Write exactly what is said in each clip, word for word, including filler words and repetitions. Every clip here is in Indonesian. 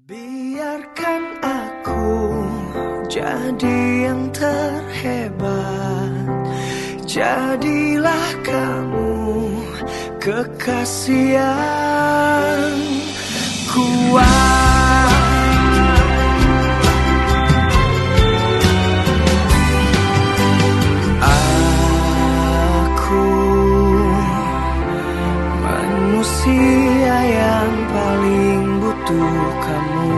Biarkan aku jadi yang terhebat, jadilah kamu kekasih yang kuat. Aku manusia yang paling butuh kamu,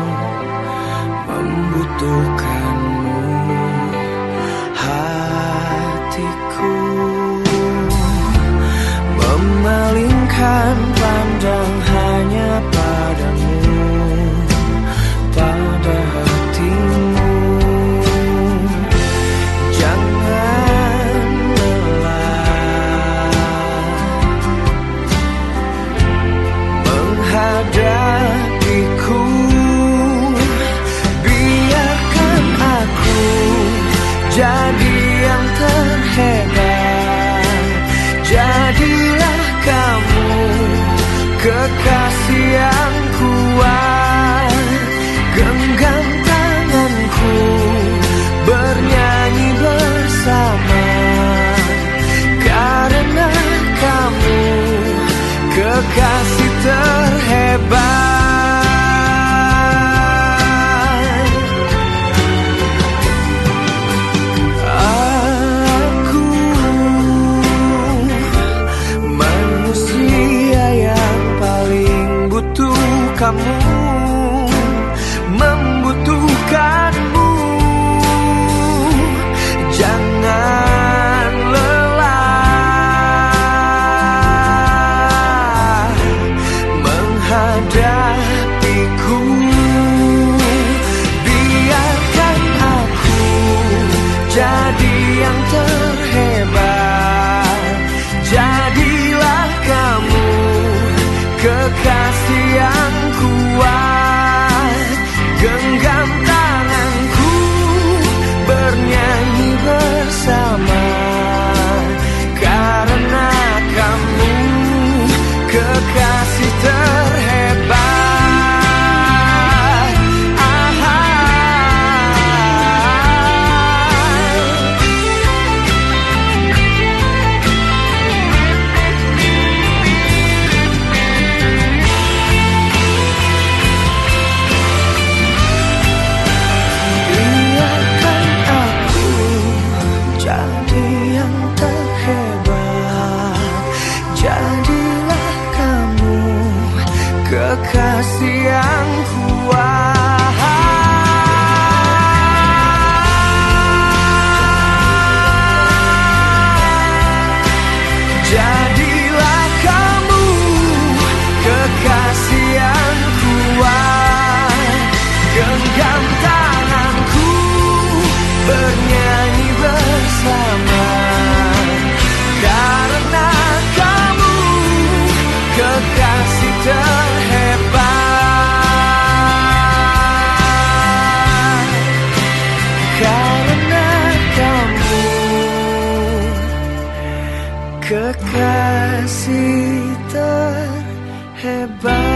membutuhkanmu. Hatiku memalingkan pandang hanya padamu, pada hatimu. Jangan lelah menghadapiku. Biarkan aku jadi yang terhebat, jadilah kamu kekasih yang kuat. Genggam tanganku, bernyanyi bersama, karena kamu kekasih terhebat. Aku manusia yang paling butuh kamu, membutuhkanmu. Jangan lelah menghadapiku. Biarkan aku jadi yang terhebat, jadilah kamu kekasih yang kuat. Genggam tanganku, bernyanyi bersama, karena kamu kekasih terhebat. Biarkan aku jadi yang terhebat, jadilah kamu kekasih yang kuat. Jadilah kamu kekasih yang kuat. Genggam tanganku, bernyanyi bersama, karena kamu kekasih terhebat. Karena kamu kekasih terhebat.